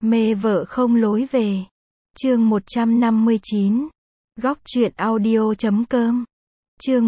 Mê vợ không lối về. Chương 159. Góc truyện audio.com. Chương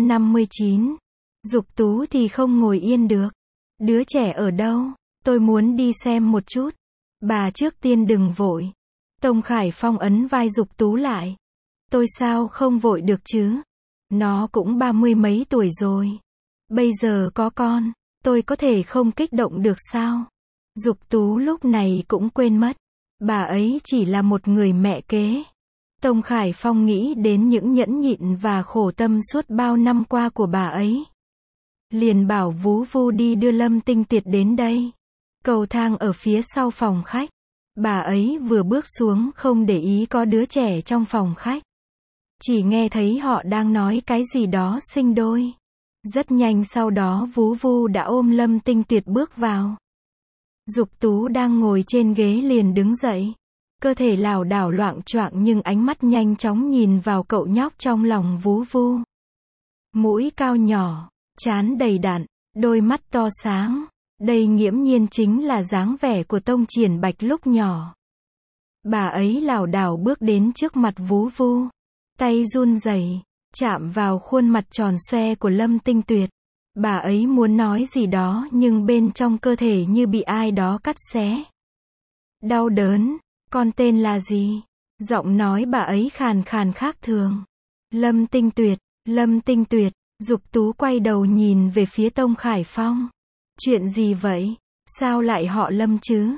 159. Dục Tú thì không ngồi yên được. Đứa trẻ ở đâu? Tôi muốn đi xem một chút. Bà trước tiên đừng vội. Tông Khải Phong ấn vai Dục Tú lại. Tôi sao không vội được chứ? Nó cũng 30 mấy tuổi rồi. Bây giờ có con, tôi có thể không kích động được sao? Dục Tú lúc này cũng quên mất. Bà ấy chỉ là một người mẹ kế. Tông Khải Phong nghĩ đến những nhẫn nhịn và khổ tâm suốt bao năm qua của bà ấy. Liền bảo Vú Vu đi đưa Lâm Tinh Tiệt đến đây. Cầu thang ở phía sau phòng khách. Bà ấy vừa bước xuống không để ý có đứa trẻ trong phòng khách. Chỉ nghe thấy họ đang nói cái gì đó sinh đôi. Rất nhanh sau đó Vú Vu đã ôm Lâm Tinh Tuyệt bước vào. Dục Tú đang ngồi trên ghế liền đứng dậy. Cơ thể lảo đảo loạng choạng nhưng ánh mắt nhanh chóng nhìn vào cậu nhóc trong lòng Vú Vu. Mũi cao nhỏ, trán đầy đặn, đôi mắt to sáng. Đây nghiễm nhiên chính là dáng vẻ của Tông Triển Bạch lúc nhỏ. Bà ấy lảo đảo bước đến trước mặt Vú Vu. Tay run rẩy, chạm vào khuôn mặt tròn xoe của Lâm Tinh Tuyệt. Bà ấy muốn nói gì đó nhưng bên trong cơ thể như bị ai đó cắt xé. Đau đớn. Con tên là gì? Giọng nói bà ấy khàn khàn khác thường. Lâm Tinh Tuyệt, Lâm Tinh Tuyệt. Dục Tú quay đầu nhìn về phía Tông Khải Phong. Chuyện gì vậy? Sao lại họ Lâm chứ?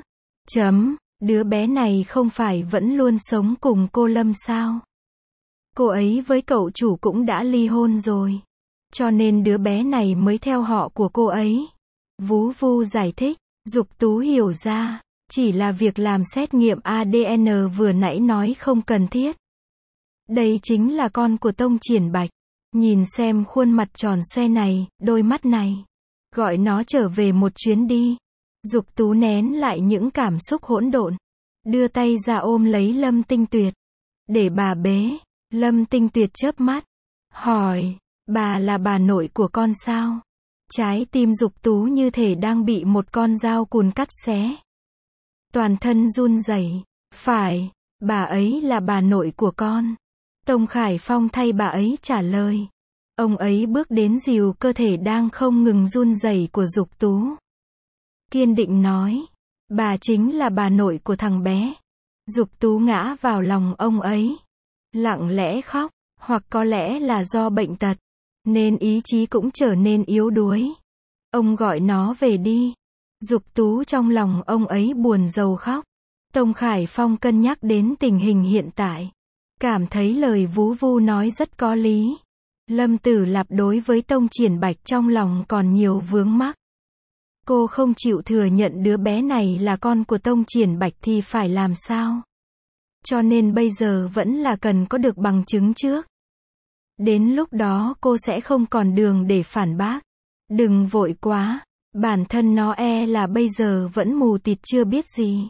Đứa bé này không phải vẫn luôn sống cùng cô Lâm sao? Cô ấy với cậu chủ cũng đã ly hôn rồi. Cho nên đứa bé này mới theo họ của cô ấy. Vú Vu giải thích. Dục Tú hiểu ra. Chỉ là việc làm xét nghiệm ADN vừa nãy nói không cần thiết. Đây chính là con của Tông Triển Bạch. Nhìn xem khuôn mặt tròn xoe này, đôi mắt này. Gọi nó trở về một chuyến đi. Dục Tú nén lại những cảm xúc hỗn độn. Đưa tay ra ôm lấy Lâm Tinh Tuyệt. Để bà bế. Lâm Tinh Tuyệt chớp mắt. Hỏi, bà là bà nội của con sao? Trái tim Dục Tú như thể đang bị một con dao cùn cắt xé. Toàn thân run rẩy. Phải, bà ấy là bà nội của con. Tông Khải Phong thay bà ấy trả lời. Ông ấy bước đến dìu cơ thể đang không ngừng run rẩy của Dục Tú. Kiên định nói. Bà chính là bà nội của thằng bé. Dục Tú ngã vào lòng ông ấy. Lặng lẽ khóc, hoặc có lẽ là do bệnh tật. Nên ý chí cũng trở nên yếu đuối. Ông gọi nó về đi. Dục Tú trong lòng ông ấy buồn rầu khóc. Tông Khải Phong cân nhắc đến tình hình hiện tại. Cảm thấy lời Vú Vu nói rất có lý. Lâm Tử Lạp đối với Tông Triển Bạch trong lòng còn nhiều vướng mắc. Cô không chịu thừa nhận đứa bé này là con của Tông Triển Bạch thì phải làm sao? Cho nên bây giờ vẫn là cần có được bằng chứng trước. Đến lúc đó cô sẽ không còn đường để phản bác. Đừng vội quá. Bản thân nó là bây giờ vẫn mù tịt chưa biết gì.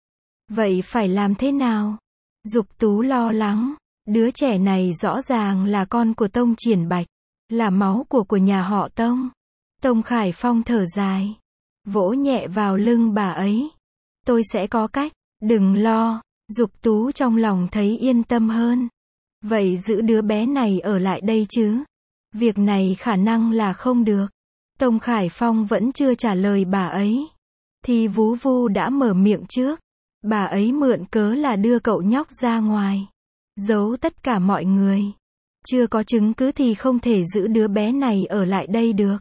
Vậy phải làm thế nào? Dục Tú lo lắng. Đứa trẻ này rõ ràng là con của Tông Triển Bạch. Là máu của nhà họ Tông. Tông Khải Phong thở dài. Vỗ nhẹ vào lưng bà ấy. Tôi sẽ có cách. Đừng lo. Dục Tú trong lòng thấy yên tâm hơn. Vậy giữ đứa bé này ở lại đây chứ? Việc này khả năng là không được. Tông Khải Phong vẫn chưa trả lời bà ấy. Thì Vú Vu đã mở miệng trước. Bà ấy mượn cớ là đưa cậu nhóc ra ngoài. Giấu tất cả mọi người. Chưa có chứng cứ thì không thể giữ đứa bé này ở lại đây được.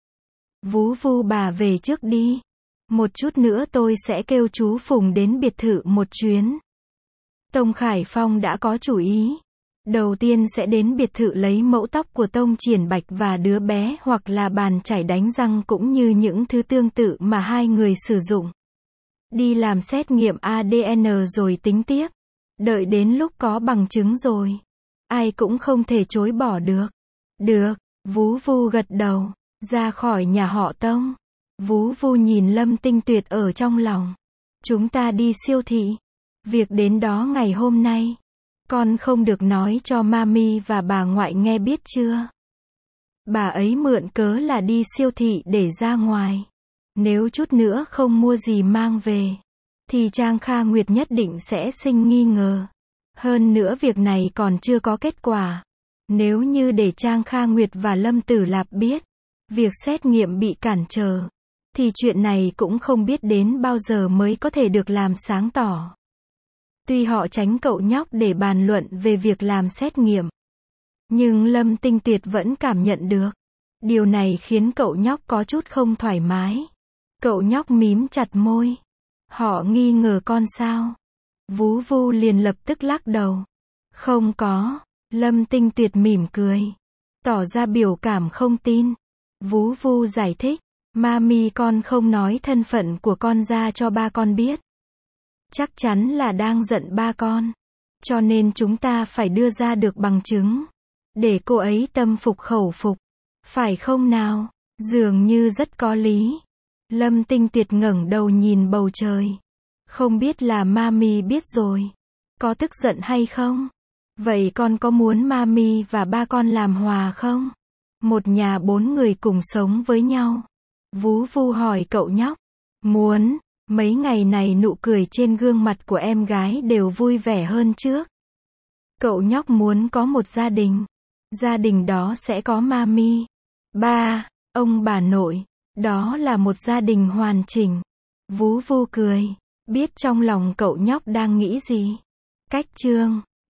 Vú Vu bà về trước đi. Một chút nữa tôi sẽ kêu chú Phùng đến biệt thự một chuyến. Tông Khải Phong đã có chủ ý. Đầu tiên sẽ đến biệt thự lấy mẫu tóc của Tông Triển Bạch và đứa bé hoặc là bàn chải đánh răng cũng như những thứ tương tự mà hai người sử dụng. Đi làm xét nghiệm ADN rồi tính tiếp. Đợi đến lúc có bằng chứng rồi. Ai cũng không thể chối bỏ được. Được, Vú Vu gật đầu. Ra khỏi nhà họ Tông. Vú Vu nhìn Lâm Tinh Tuyệt ở trong lòng. Chúng ta đi siêu thị. Việc đến đó ngày hôm nay. Con không được nói cho mami và bà ngoại nghe biết chưa? Bà ấy mượn cớ là đi siêu thị để ra ngoài. Nếu chút nữa không mua gì mang về. thì Trang Kha Nguyệt nhất định sẽ sinh nghi ngờ. Hơn nữa việc này còn chưa có kết quả. Nếu như để Trang Kha Nguyệt và Lâm Tử Lạp biết, việc xét nghiệm bị cản trở, thì chuyện này cũng không biết đến bao giờ mới có thể được làm sáng tỏ. Tuy họ tránh cậu nhóc để bàn luận về việc làm xét nghiệm, nhưng Lâm Tinh Tuyệt vẫn cảm nhận được. Điều này khiến cậu nhóc có chút không thoải mái. Cậu nhóc mím chặt môi. Họ nghi ngờ con sao? Vú Vu liền lập tức lắc đầu. Không có. Lâm Tinh Tuyệt mỉm cười, tỏ ra biểu cảm không tin. Vú Vu giải thích, Mami con không nói thân phận của con ra cho ba con biết. Chắc chắn là đang giận ba con. Cho nên chúng ta phải đưa ra được bằng chứng, để cô ấy tâm phục khẩu phục. Phải không nào? Dường như rất có lý. Lâm Tinh Tuyệt ngẩng đầu nhìn bầu trời. Không biết là Mami biết rồi, có tức giận hay không? Vậy con có muốn Mami và ba con làm hòa không? Một nhà 4 người cùng sống với nhau. Vú Vu hỏi cậu nhóc. Muốn. Mấy ngày này nụ cười trên gương mặt của em gái đều vui vẻ hơn trước. Cậu nhóc muốn có một gia đình. Gia đình đó sẽ có Mami, ba, ông bà nội. Đó là một gia đình hoàn chỉnh. Vú Vu cười, biết trong lòng cậu nhóc đang nghĩ gì. Cách chương